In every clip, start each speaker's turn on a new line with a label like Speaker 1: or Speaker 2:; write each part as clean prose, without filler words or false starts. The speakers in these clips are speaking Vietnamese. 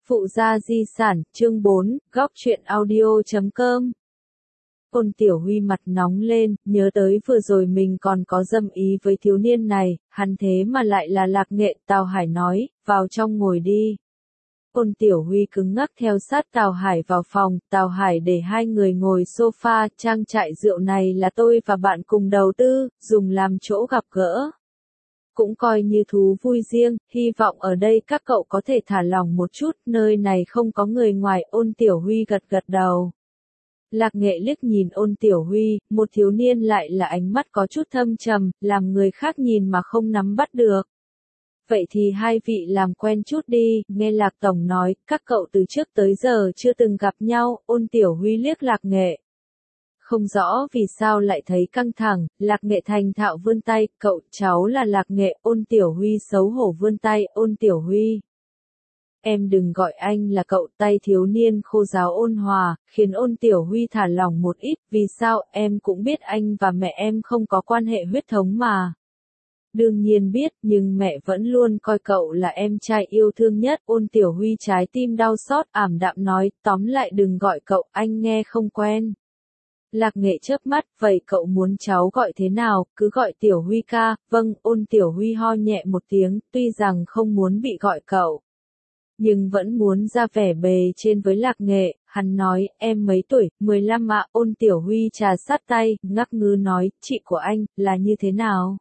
Speaker 1: Phụ gia di sản, chương 4, góc truyện audio.com. Ôn Tiểu Huy mặt nóng lên, nhớ tới vừa rồi mình còn có dâm ý với thiếu niên này, hắn thế mà lại là Lạc Nghệ. Tào Hải nói, vào trong ngồi đi. Ôn Tiểu Huy cứng ngắc theo sát Tào Hải vào phòng. Tào Hải để hai người ngồi sofa. Trang trại rượu này là tôi và bạn cùng đầu tư, dùng làm chỗ gặp gỡ. Cũng coi như thú vui riêng, hy vọng ở đây các cậu có thể thả lỏng một chút, nơi này không có người ngoài. Ôn Tiểu Huy gật gật đầu. Lạc Nghệ liếc nhìn Ôn Tiểu Huy, một thiếu niên lại là ánh mắt có chút thâm trầm, làm người khác nhìn mà không nắm bắt được. Vậy thì hai vị làm quen chút đi, nghe Lạc Tổng nói, các cậu từ trước tới giờ chưa từng gặp nhau. Ôn Tiểu Huy liếc Lạc Nghệ. Không rõ vì sao lại thấy căng thẳng. Lạc Nghệ thành thạo vươn tay, cậu, cháu là Lạc Nghệ. Ôn Tiểu Huy xấu hổ vươn tay. Ôn Tiểu Huy, em đừng gọi anh là cậu. Tay thiếu niên khô ráo ôn hòa, khiến Ôn Tiểu Huy thả lỏng một ít. Vì sao? Em cũng biết anh và mẹ em không có quan hệ huyết thống mà. Đương nhiên biết, nhưng mẹ vẫn luôn coi cậu là em trai yêu thương nhất. Ôn Tiểu Huy trái tim đau xót, ảm đạm nói, tóm lại đừng gọi cậu, anh nghe không quen. Lạc Nghệ chớp mắt, vậy cậu muốn cháu gọi thế nào? Cứ gọi Tiểu Huy ca. Vâng. Ôn Tiểu Huy ho nhẹ một tiếng, tuy rằng không muốn bị gọi cậu, nhưng vẫn muốn ra vẻ bề trên với Lạc Nghệ. Hắn nói, em mấy tuổi? 15 ạ. Ôn Tiểu Huy trà sát tay, ngắc ngứ nói, chị của anh, là như thế nào?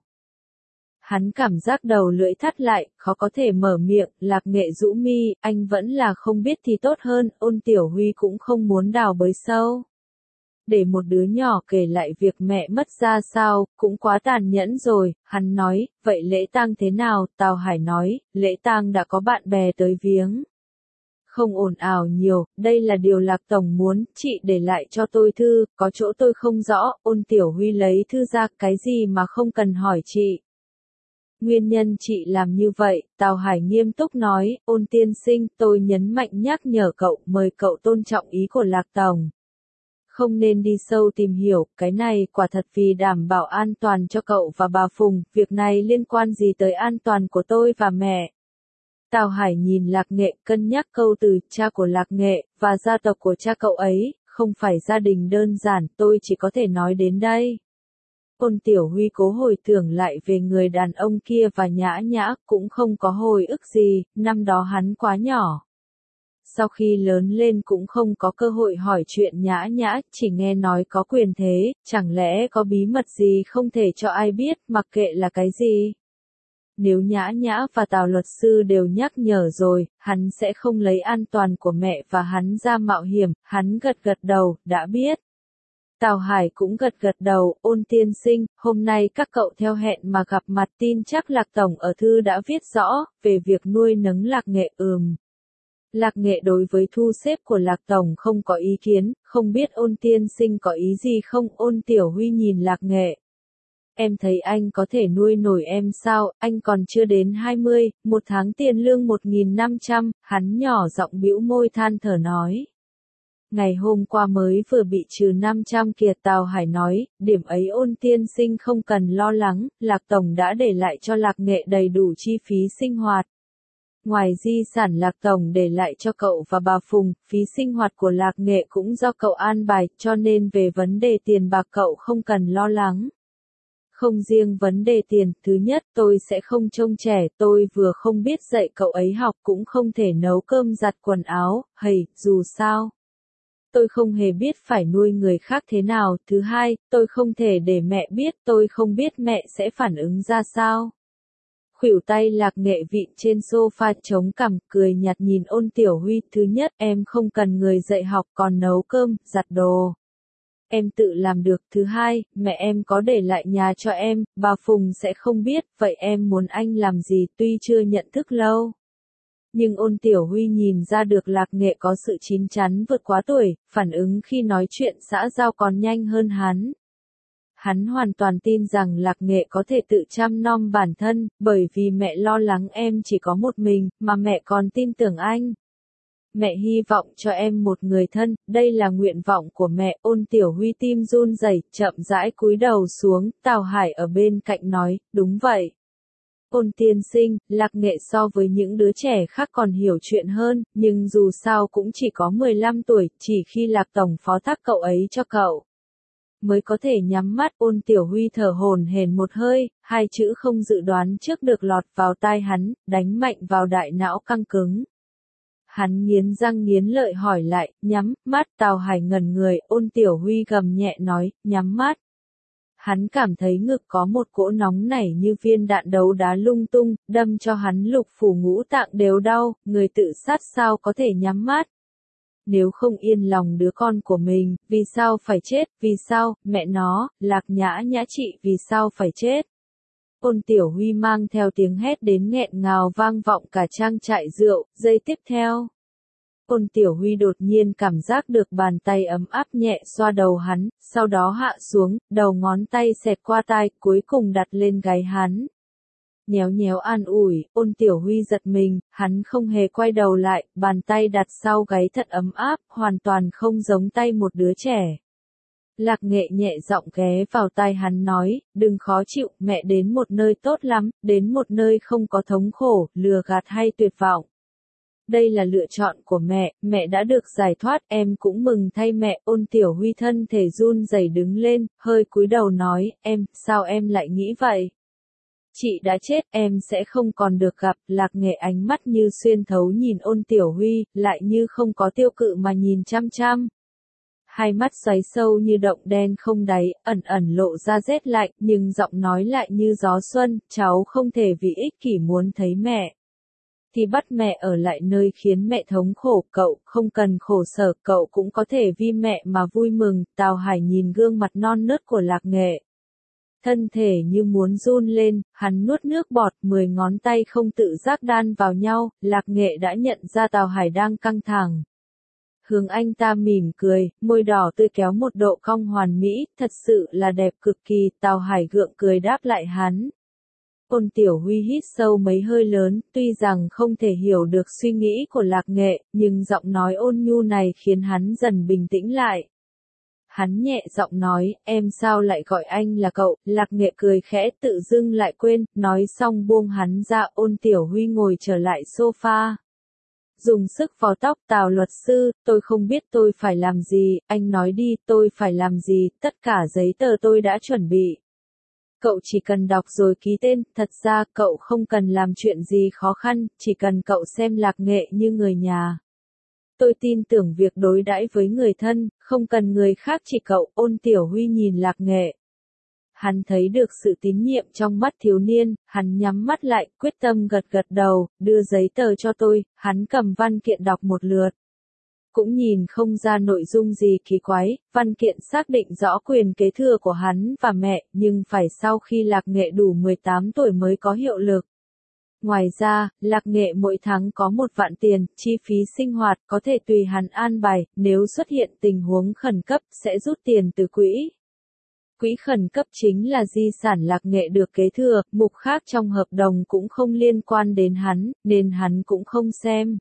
Speaker 1: Hắn cảm giác đầu lưỡi thắt lại, khó có thể mở miệng. Lạc Nghệ rũ mi, anh vẫn là không biết thì tốt hơn. Ôn Tiểu Huy cũng không muốn đào bới sâu. Để một đứa nhỏ kể lại việc mẹ mất ra sao, cũng quá tàn nhẫn rồi. Hắn nói, vậy lễ tang thế nào? Tào Hải nói, lễ tang đã có bạn bè tới viếng. Không ồn ào nhiều, đây là điều Lạc Tổng muốn, chị để lại cho tôi thư, có chỗ tôi không rõ. Ôn Tiểu Huy lấy thư ra, cái gì mà không cần hỏi chị. Nguyên nhân chị làm như vậy, Tào Hải nghiêm túc nói, Ôn tiên sinh, tôi nhấn mạnh nhắc nhở cậu, mời cậu tôn trọng ý của Lạc Tổng. Không nên đi sâu tìm hiểu, cái này quả thật vì đảm bảo an toàn cho cậu và bà Phùng, việc này liên quan gì tới an toàn của tôi và mẹ. Tào Hải nhìn Lạc Nghệ, cân nhắc câu từ, cha của Lạc Nghệ, và gia tộc của cha cậu ấy, không phải gia đình đơn giản, tôi chỉ có thể nói đến đây. Ôn Tiểu Huy cố hồi tưởng lại về người đàn ông kia và Nhã Nhã, cũng không có hồi ức gì, năm đó hắn quá nhỏ. Sau khi lớn lên cũng không có cơ hội hỏi chuyện Nhã Nhã, chỉ nghe nói có quyền thế, chẳng lẽ có bí mật gì không thể cho ai biết, mặc kệ là cái gì. Nếu Nhã Nhã và Tào luật sư đều nhắc nhở rồi, hắn sẽ không lấy an toàn của mẹ và hắn ra mạo hiểm. Hắn gật gật đầu, đã biết. Tào Hải cũng gật gật đầu. Ôn tiên sinh, hôm nay các cậu theo hẹn mà gặp mặt, tin chắc Lạc Tổng ở thư đã viết rõ, về việc nuôi nấng Lạc Nghệ. Lạc Nghệ đối với thu xếp của Lạc Tổng không có ý kiến, không biết Ôn tiên sinh có ý gì không? Ôn Tiểu Huy nhìn Lạc Nghệ. Em thấy anh có thể nuôi nổi em sao? Anh còn chưa đến 20, một tháng tiền lương 1.500, hắn nhỏ giọng bĩu môi than thở nói. Ngày hôm qua mới vừa bị trừ 500 kìa. Tào Hải nói, điểm ấy Ôn tiên sinh không cần lo lắng, Lạc Tổng đã để lại cho Lạc Nghệ đầy đủ chi phí sinh hoạt. Ngoài di sản Lạc Tổng để lại cho cậu và bà Phùng, phí sinh hoạt của Lạc Nghệ cũng do cậu an bài, cho nên về vấn đề tiền bạc cậu không cần lo lắng. Không riêng vấn đề tiền, thứ nhất tôi sẽ không trông trẻ, tôi vừa không biết dạy cậu ấy học cũng không thể nấu cơm giặt quần áo, dù sao. Tôi không hề biết phải nuôi người khác thế nào. Thứ hai, tôi không thể để mẹ biết, tôi không biết mẹ sẽ phản ứng ra sao. Khuỷu tay Lạc Nghệ vịn trên sofa chống cằm, cười nhạt nhìn Ôn Tiểu Huy. Thứ nhất, em không cần người dạy học, còn nấu cơm, giặt đồ. Em tự làm được. Thứ hai, mẹ em có để lại nhà cho em, bà Phùng sẽ không biết, vậy em muốn anh làm gì? Tuy chưa nhận thức lâu, nhưng Ôn Tiểu Huy nhìn ra được Lạc Nghệ có sự chín chắn vượt quá tuổi, phản ứng khi nói chuyện xã giao còn nhanh hơn hắn. Hắn hoàn toàn tin rằng Lạc Nghệ có thể tự chăm nom bản thân, bởi vì mẹ lo lắng em chỉ có một mình, mà mẹ còn tin tưởng anh. Mẹ hy vọng cho em một người thân, đây là nguyện vọng của mẹ. Ôn Tiểu Huy tim run rẩy, chậm rãi cúi đầu xuống. Tào Hải ở bên cạnh nói, đúng vậy. Ôn tiên sinh, Lạc Nghệ so với những đứa trẻ khác còn hiểu chuyện hơn, nhưng dù sao cũng chỉ có 15 tuổi, chỉ khi Lạc Tổng phó thác cậu ấy cho cậu mới có thể nhắm mắt. Ôn Tiểu Huy thở hổn hển một hơi, hai chữ không dự đoán trước được lọt vào tai hắn, đánh mạnh vào đại não căng cứng. Hắn nghiến răng nghiến lợi hỏi lại, nhắm mắt. Tào Hải ngẩn người. Ôn Tiểu Huy gầm nhẹ nói, nhắm mắt. Hắn cảm thấy ngực có một cỗ nóng nảy như viên đạn đấu đá lung tung, đâm cho hắn lục phủ ngũ tạng đều đau. Người tự sát sao có thể nhắm mắt? Nếu không yên lòng đứa con của mình, vì sao phải chết? Vì sao, mẹ nó, Lạc Nhã Nhã chị, vì sao phải chết? Ôn Tiểu Huy mang theo tiếng hét đến nghẹn ngào vang vọng cả trang trại rượu. Giây tiếp theo, Ôn Tiểu Huy đột nhiên cảm giác được bàn tay ấm áp nhẹ xoa đầu hắn, sau đó hạ xuống, đầu ngón tay xẹt qua tai, cuối cùng đặt lên gáy hắn. Nhéo nhéo an ủi. Ôn Tiểu Huy giật mình, hắn không hề quay đầu lại, bàn tay đặt sau gáy thật ấm áp, hoàn toàn không giống tay một đứa trẻ. Lạc Nghệ nhẹ giọng ghé vào tai hắn nói, đừng khó chịu, mẹ đến một nơi tốt lắm, đến một nơi không có thống khổ, lừa gạt hay tuyệt vọng. Đây là lựa chọn của mẹ đã được giải thoát, em cũng mừng thay mẹ. Ôn Tiểu Huy thân thể run rẩy đứng lên, hơi cúi đầu nói, sao em lại nghĩ vậy? Chị đã chết, em sẽ không còn được gặp. Lạc Nghệ ánh mắt như xuyên thấu nhìn Ôn Tiểu Huy, lại như không có tiêu cự mà nhìn chăm chăm. Hai mắt xoáy sâu như động đen không đáy, ẩn ẩn lộ ra rét lạnh, nhưng giọng nói lại như gió xuân, cháu không thể vì ích kỷ muốn thấy mẹ thì bắt mẹ ở lại nơi khiến mẹ thống khổ. Cậu không cần khổ sở, cậu cũng có thể vì mẹ mà vui mừng. Tào Hải nhìn gương mặt non nớt của Lạc Nghệ, thân thể như muốn run lên, hắn nuốt nước bọt, 10 ngón tay không tự giác đan vào nhau. Lạc Nghệ đã nhận ra Tào Hải đang căng thẳng. Hướng anh ta mỉm cười, môi đỏ tươi kéo một độ cong hoàn mỹ, thật sự là đẹp cực kỳ. Tào Hải gượng cười đáp lại hắn. Ôn Tiểu Huy hít sâu mấy hơi lớn, tuy rằng không thể hiểu được suy nghĩ của Lạc Nghệ, nhưng giọng nói ôn nhu này khiến hắn dần bình tĩnh lại. Hắn nhẹ giọng nói, em sao lại gọi anh là cậu? Lạc Nghệ cười khẽ, tự dưng lại quên, nói xong buông hắn ra. Ôn Tiểu Huy ngồi trở lại sofa, dùng sức vò tóc. Tào luật sư, tôi không biết tôi phải làm gì, anh nói đi, tôi phải làm gì? Tất cả giấy tờ tôi đã chuẩn bị. Cậu chỉ cần đọc rồi ký tên. Thật ra cậu không cần làm chuyện gì khó khăn, chỉ cần cậu xem Lạc Nghệ như người nhà. Tôi tin tưởng việc đối đãi với người thân, không cần người khác chỉ cậu. Ôn Tiểu Huy nhìn Lạc Nghệ. Hắn thấy được sự tín nhiệm trong mắt thiếu niên, hắn nhắm mắt lại, quyết tâm gật gật đầu, đưa giấy tờ cho tôi. Hắn cầm văn kiện đọc một lượt. Cũng nhìn không ra nội dung gì kỳ quái, văn kiện xác định rõ quyền kế thừa của hắn và mẹ, nhưng phải sau khi Lạc Nghệ đủ 18 tuổi mới có hiệu lực. Ngoài ra, Lạc Nghệ mỗi tháng có 1 vạn tiền, chi phí sinh hoạt có thể tùy hắn an bài, nếu xuất hiện tình huống khẩn cấp sẽ rút tiền từ quỹ. Quỹ khẩn cấp chính là di sản Lạc Nghệ được kế thừa, mục khác trong hợp đồng cũng không liên quan đến hắn, nên hắn cũng không xem.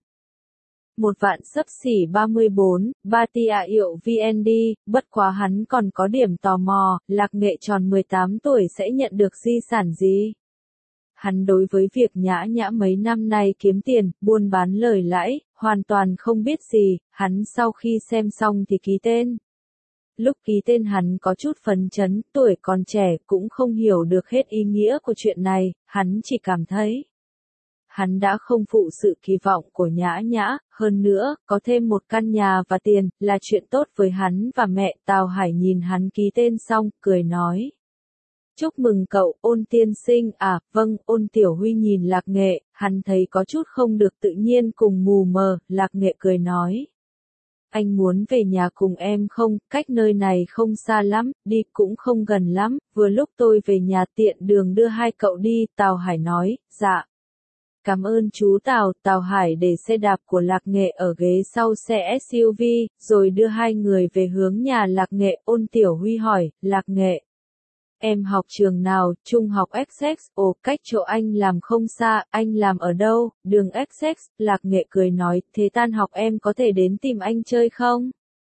Speaker 1: 1 vạn xấp xỉ 34, Batia hiệu VND, bất quá hắn còn có điểm tò mò, Lạc Nghệ tròn 18 tuổi sẽ nhận được di sản gì? Hắn đối với việc Nhã Nhã mấy năm nay kiếm tiền, buôn bán lời lãi, hoàn toàn không biết gì. Hắn sau khi xem xong thì ký tên. Lúc ký tên hắn có chút phấn chấn, tuổi còn trẻ cũng không hiểu được hết ý nghĩa của chuyện này, hắn chỉ cảm thấy hắn đã không phụ sự kỳ vọng của Nhã Nhã, hơn nữa, có thêm một căn nhà và tiền, là chuyện tốt với hắn và mẹ. Tào Hải nhìn hắn ký tên xong, cười nói. Chúc mừng cậu, Ôn tiên sinh. À, vâng. Ôn Tiểu Huy nhìn Lạc Nghệ, hắn thấy có chút không được tự nhiên cùng mù mờ. Lạc Nghệ cười nói. Anh muốn về nhà cùng em không? Cách nơi này không xa lắm, đi cũng không gần lắm, vừa lúc tôi về nhà tiện đường đưa hai cậu đi. Tào Hải nói, dạ. Cảm ơn chú Tào. Tào Hải để xe đạp của Lạc Nghệ ở ghế sau xe SUV, rồi đưa hai người về hướng nhà Lạc Nghệ. Ôn Tiểu Huy hỏi, Lạc Nghệ, em học trường nào? Trung học Essex. Ồ, cách chỗ anh làm không xa, anh làm ở đâu? Đường Essex. Lạc Nghệ cười nói, thế tan học em có thể đến tìm anh chơi không?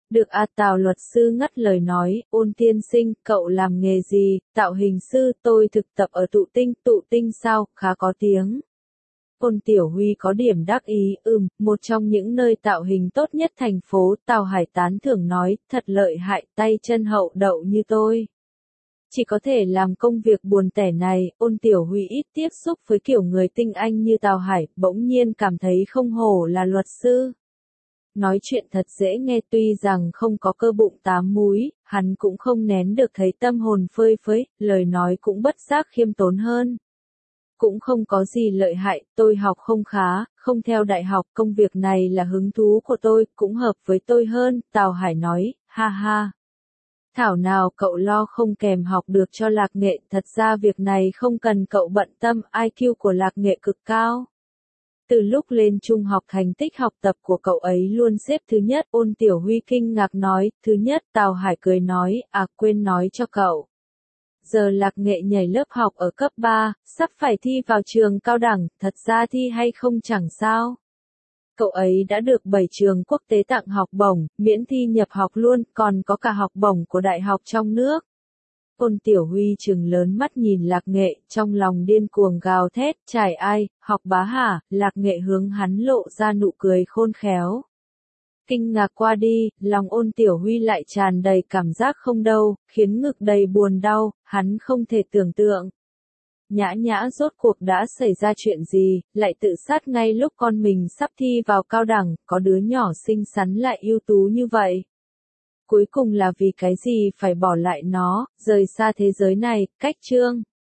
Speaker 1: Được Tào luật sư ngắt lời nói, Ôn tiên sinh, cậu làm nghề gì? Tạo hình sư, tôi thực tập ở tụ tinh sao, khá có tiếng. Ôn Tiểu Huy có điểm đắc ý, một trong những nơi tạo hình tốt nhất thành phố, Tào Hải tán thưởng nói, thật lợi hại, tay chân hậu đậu như tôi. Chỉ có thể làm công việc buồn tẻ này, Ôn Tiểu Huy ít tiếp xúc với kiểu người tinh anh như Tào Hải, bỗng nhiên cảm thấy không hổ là luật sư. Nói chuyện thật dễ nghe, tuy rằng không có cơ bụng 8 múi, hắn cũng không nén được thấy tâm hồn phơi phới, lời nói cũng bất giác khiêm tốn hơn. Cũng không có gì lợi hại, tôi học không khá, không theo đại học, công việc này là hứng thú của tôi, cũng hợp với tôi hơn, Tào Hải nói, ha ha. Thảo nào cậu lo không kèm học được cho Lạc Nghệ, thật ra việc này không cần cậu bận tâm, IQ của Lạc Nghệ cực cao. Từ lúc lên trung học thành tích học tập của cậu ấy luôn xếp thứ nhất, Ôn Tiểu Huy kinh ngạc nói, thứ nhất, Tào Hải cười nói, quên nói cho cậu. Giờ Lạc Nghệ nhảy lớp học ở cấp 3, sắp phải thi vào trường cao đẳng, thật ra thi hay không chẳng sao. Cậu ấy đã được 7 trường quốc tế tặng học bổng, miễn thi nhập học luôn, còn có cả học bổng của đại học trong nước. Ôn Tiểu Huy trừng lớn mắt nhìn Lạc Nghệ, trong lòng điên cuồng gào thét, chải ai, học bá hả, Lạc Nghệ hướng hắn lộ ra nụ cười khôn khéo. Kinh ngạc qua đi, lòng Ôn Tiểu Huy lại tràn đầy cảm giác không đâu, khiến ngực đầy buồn đau, hắn không thể tưởng tượng. Nhã Nhã rốt cuộc đã xảy ra chuyện gì, lại tự sát ngay lúc con mình sắp thi vào cao đẳng, có đứa nhỏ xinh xắn lại ưu tú như vậy. Cuối cùng là vì cái gì phải bỏ lại nó, rời xa thế giới này, cách chương.